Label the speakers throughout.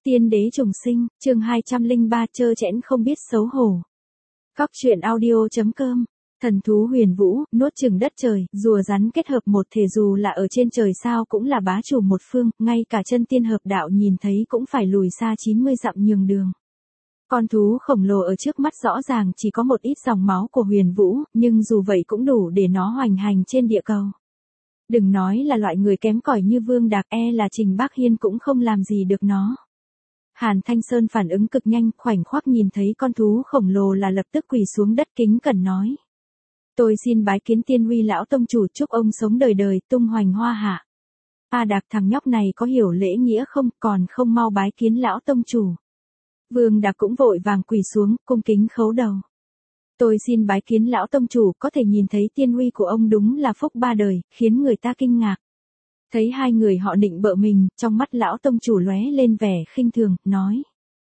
Speaker 1: Tiên đế trùng sinh, chương 203 trơ trẽn không biết xấu hổ. Cóc truyện audio.com. Thần thú huyền vũ, nuốt chửng đất trời, rùa rắn kết hợp một thể, dù là ở trên trời sao cũng là bá chủ một phương, ngay cả chân tiên hợp đạo nhìn thấy cũng phải lùi xa 90 dặm nhường đường. Con thú khổng lồ ở trước mắt rõ ràng chỉ có một ít dòng máu của huyền vũ, nhưng dù vậy cũng đủ để nó hoành hành trên địa cầu. Đừng nói là loại người kém cỏi như Vương Đạc, là Trình Bác Hiên cũng không làm gì được nó. Hàn Thanh Sơn phản ứng cực nhanh, khoảnh khắc nhìn thấy con thú khổng lồ là lập tức quỳ xuống đất kính cẩn nói. Tôi xin bái kiến Tiên Huy lão tông chủ, chúc ông sống đời đời tung hoành hoa hạ. Đạc, thằng nhóc này có hiểu lễ nghĩa không, còn không mau bái kiến lão tông chủ. Vương Đạc cũng vội vàng quỳ xuống, cung kính khấu đầu. Tôi xin bái kiến lão tông chủ, có thể nhìn thấy tiên huy của ông đúng là phúc ba đời, khiến người ta kinh ngạc. Thấy hai người họ định bợ mình, trong mắt lão tông chủ lóe lên vẻ khinh thường, nói.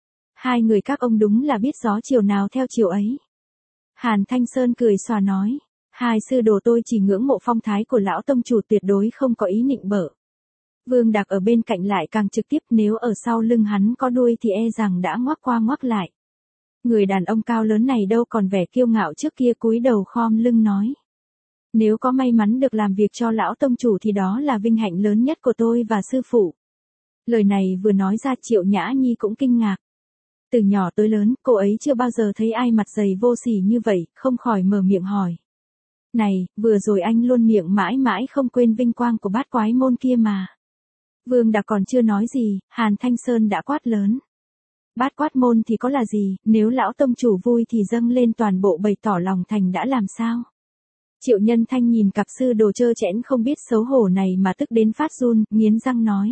Speaker 1: Hai người các ông đúng là biết gió chiều nào theo chiều ấy. Hàn Thanh Sơn cười xòa nói. Hai sư đồ tôi chỉ ngưỡng mộ phong thái của lão tông chủ, tuyệt đối không có ý nịnh bợ. Vương Đạc ở bên cạnh lại càng trực tiếp, nếu ở sau lưng hắn có đuôi thì rằng đã ngoắc qua ngoắc lại. Người đàn ông cao lớn này đâu còn vẻ kiêu ngạo trước kia, cúi đầu khom lưng nói. Nếu có may mắn được làm việc cho lão tông chủ thì đó là vinh hạnh lớn nhất của tôi và sư phụ. Lời này vừa nói ra Triệu Nhã Nhi cũng kinh ngạc. Từ nhỏ tới lớn, cô ấy chưa bao giờ thấy ai mặt dày vô sỉ như vậy, không khỏi mở miệng hỏi. Này, vừa rồi anh luôn miệng mãi mãi không quên vinh quang của bát quái môn kia mà. Vương Đạc còn chưa nói gì, Hàn Thanh Sơn đã quát lớn. Bát quát môn thì có là gì, nếu lão tông chủ vui thì dâng lên toàn bộ bày tỏ lòng thành đã làm sao. Triệu Nhân Thanh nhìn cặp sư đồ trơ trẽn không biết xấu hổ này mà tức đến phát run, nghiến răng nói.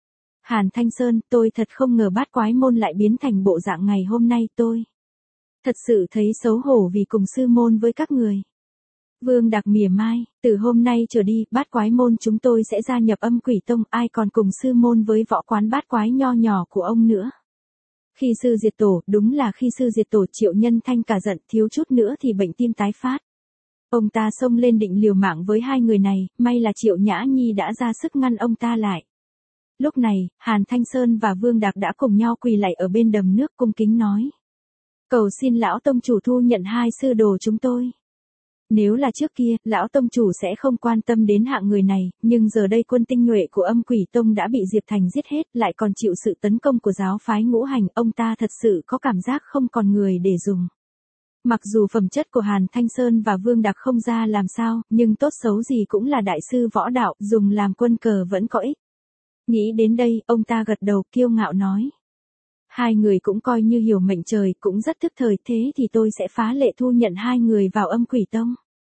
Speaker 1: Hàn Thanh Sơn, tôi thật không ngờ bát quái môn lại biến thành bộ dạng ngày hôm nay, tôi thật sự thấy xấu hổ vì cùng sư môn với các người. Vương Đạc mỉa mai, từ hôm nay trở đi, bát quái môn chúng tôi sẽ gia nhập Âm Quỷ Tông, ai còn cùng sư môn với võ quán bát quái nho nhỏ của ông nữa. Khi sư diệt tổ, đúng là khi sư diệt tổ. Triệu Nhân Thanh cả giận, thiếu chút nữa thì bệnh tim tái phát. Ông ta xông lên định liều mạng với hai người này, may là Triệu Nhã Nhi đã ra sức ngăn ông ta lại. Lúc này, Hàn Thanh Sơn và Vương Đạc đã cùng nhau quỳ lạy ở bên đầm nước, cung kính nói. Cầu xin lão tông chủ thu nhận hai sư đồ chúng tôi. Nếu là trước kia, lão tông chủ sẽ không quan tâm đến hạng người này, nhưng giờ đây quân tinh nhuệ của Âm Quỷ Tông đã bị Diệp Thành giết hết, lại còn chịu sự tấn công của giáo phái Ngũ Hành, ông ta thật sự có cảm giác không còn người để dùng. Mặc dù phẩm chất của Hàn Thanh Sơn và Vương Đạc không ra làm sao, nhưng tốt xấu gì cũng là đại sư võ đạo, dùng làm quân cờ vẫn có ích. Nghĩ đến đây, ông ta gật đầu kiêu ngạo nói. Hai người cũng coi như hiểu mệnh trời, cũng rất thức thời, thế thì tôi sẽ phá lệ thu nhận hai người vào Âm Quỷ Tông.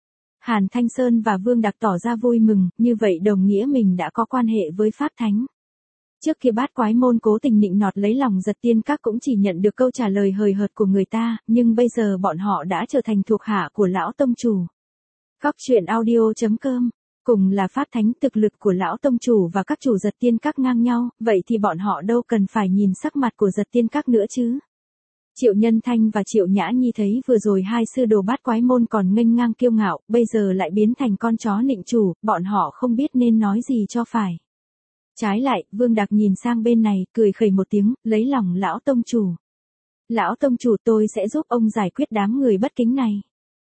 Speaker 1: Hàn Thanh Sơn và Vương Đạc tỏ ra vui mừng, như vậy đồng nghĩa mình đã có quan hệ với Pháp Thánh. Trước kia bát quái môn cố tình nịnh nọt lấy lòng Giật Tiên Các cũng chỉ nhận được câu trả lời hời hợt của người ta, nhưng bây giờ bọn họ đã trở thành thuộc hạ của lão tông chủ. Cóc truyện audio.com. Cùng là Pháp Thánh, thực lực của lão tông chủ và các chủ Giật Tiên Các ngang nhau, vậy thì bọn họ đâu cần phải nhìn sắc mặt của Giật Tiên Các nữa chứ. Triệu Nhân Thanh và Triệu Nhã Nhi thấy vừa rồi hai sư đồ bát quái môn còn nghênh ngang kiêu ngạo, bây giờ lại biến thành con chó nịnh chủ, bọn họ không biết nên nói gì cho phải. Trái lại, Vương Đạc nhìn sang bên này, cười khẩy một tiếng, lấy lòng lão tông chủ. Lão tông chủ, tôi sẽ giúp ông giải quyết đám người bất kính này.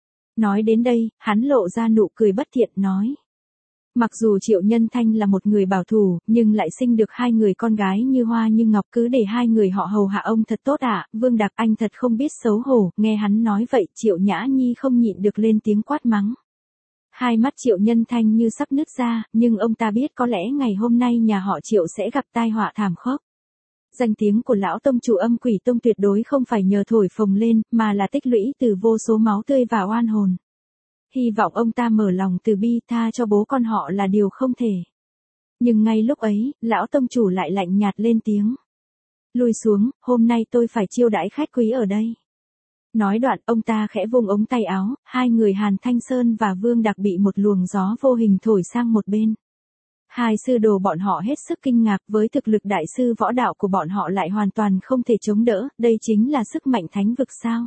Speaker 1: Nói đến đây, hắn lộ ra nụ cười bất thiện, nói. Mặc dù Triệu Nhân Thanh là một người bảo thủ, nhưng lại sinh được hai người con gái như hoa như ngọc, cứ để hai người họ hầu hạ ông thật tốt ạ. Vương Đạc, anh thật không biết xấu hổ. Nghe hắn nói vậy, Triệu Nhã Nhi không nhịn được lên tiếng quát mắng. Hai mắt Triệu Nhân Thanh như sắp nứt ra, nhưng ông ta biết có lẽ ngày hôm nay nhà họ Triệu sẽ gặp tai họa thảm khốc. Danh tiếng của lão tông chủ Âm Quỷ Tông tuyệt đối không phải nhờ thổi phồng lên, mà là tích lũy từ vô số máu tươi và oan hồn. Hy vọng ông ta mở lòng từ bi tha cho bố con họ là điều không thể. Nhưng ngay lúc ấy, lão tông chủ lại lạnh nhạt lên tiếng. Lui xuống, hôm nay tôi phải chiêu đãi khách quý ở đây. Nói đoạn, ông ta khẽ vung ống tay áo, hai người Hàn Thanh Sơn và Vương Đạc bị một luồng gió vô hình thổi sang một bên. Hai sư đồ bọn họ hết sức kinh ngạc, với thực lực đại sư võ đạo của bọn họ lại hoàn toàn không thể chống đỡ, đây chính là sức mạnh thánh vực sao.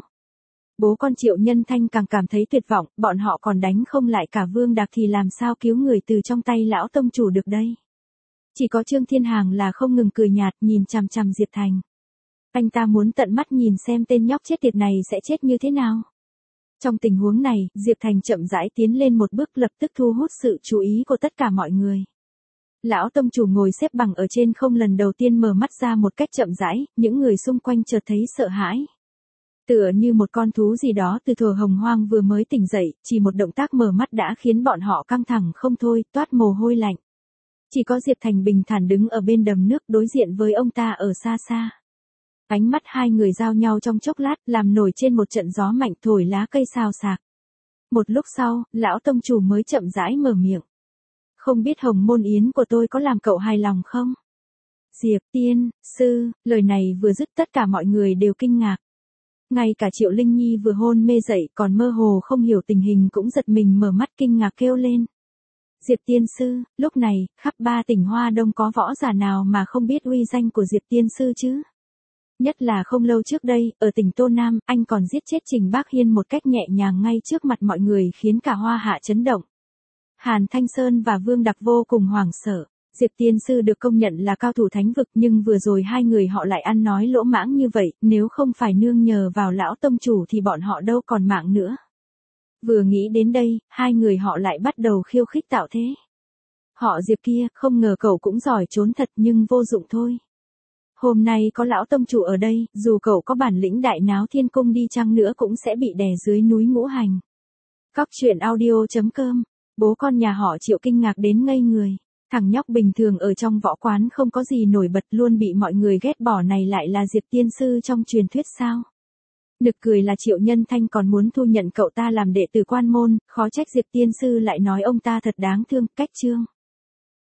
Speaker 1: Bố con Triệu Nhân Thanh càng cảm thấy tuyệt vọng, bọn họ còn đánh không lại cả Vương Đạc thì làm sao cứu người từ trong tay lão tông chủ được đây. Chỉ có Trương Thiên Hàng là không ngừng cười nhạt nhìn chằm chằm Diệp Thành. Anh ta muốn tận mắt nhìn xem tên nhóc chết tiệt này sẽ chết như thế nào. Trong tình huống này, Diệp Thành chậm rãi tiến lên một bước lập tức thu hút sự chú ý của tất cả mọi người. Lão tông chủ ngồi xếp bằng ở trên không lần đầu tiên mở mắt ra một cách chậm rãi, những người xung quanh chợt thấy sợ hãi. Tựa như một con thú gì đó từ thuở hồng hoang vừa mới tỉnh dậy, chỉ một động tác mở mắt đã khiến bọn họ căng thẳng không thôi, toát mồ hôi lạnh. Chỉ có Diệp Thành bình thản đứng ở bên đầm nước đối diện với ông ta ở xa xa. Ánh mắt hai người giao nhau trong chốc lát, làm nổi trên một trận gió mạnh thổi lá cây xào xạc. Một lúc sau, lão tông chủ mới chậm rãi mở miệng. Không biết hồng môn yến của tôi có làm cậu hài lòng không? Diệp tiên sư, lời này vừa dứt tất cả mọi người đều kinh ngạc. Ngay cả Triệu Linh Nhi vừa hôn mê dậy còn mơ hồ không hiểu tình hình cũng giật mình mở mắt kinh ngạc kêu lên. Diệp tiên sư, lúc này, khắp 3 tỉnh Hoa Đông có võ giả nào mà không biết uy danh của Diệp tiên sư chứ? Nhất là không lâu trước đây, ở tỉnh Tô Nam, anh còn giết chết Trình Bác Hiên một cách nhẹ nhàng ngay trước mặt mọi người khiến cả Hoa Hạ chấn động. Hàn Thanh Sơn và Vương Đặc vô cùng hoảng sợ. Diệp tiên sư được công nhận là cao thủ thánh vực nhưng vừa rồi hai người họ lại ăn nói lỗ mãng như vậy, nếu không phải nương nhờ vào lão tông chủ thì bọn họ đâu còn mạng nữa. Vừa nghĩ đến đây, hai người họ lại bắt đầu khiêu khích tạo thế. Họ Diệp kia, không ngờ cậu cũng giỏi trốn thật nhưng vô dụng thôi. Hôm nay có lão tông chủ ở đây, dù cậu có bản lĩnh đại náo thiên cung đi chăng nữa cũng sẽ bị đè dưới núi Ngũ Hành. Cóc truyện audio.com. Bố con nhà họ Triệu kinh ngạc đến ngây người. Thằng nhóc bình thường ở trong võ quán không có gì nổi bật luôn bị mọi người ghét bỏ này lại là Diệp tiên sư trong truyền thuyết sao? Nực cười là Triệu Nhân Thanh còn muốn thu nhận cậu ta làm đệ tử quan môn, khó trách Diệp tiên sư lại nói ông ta thật đáng thương, cách chương.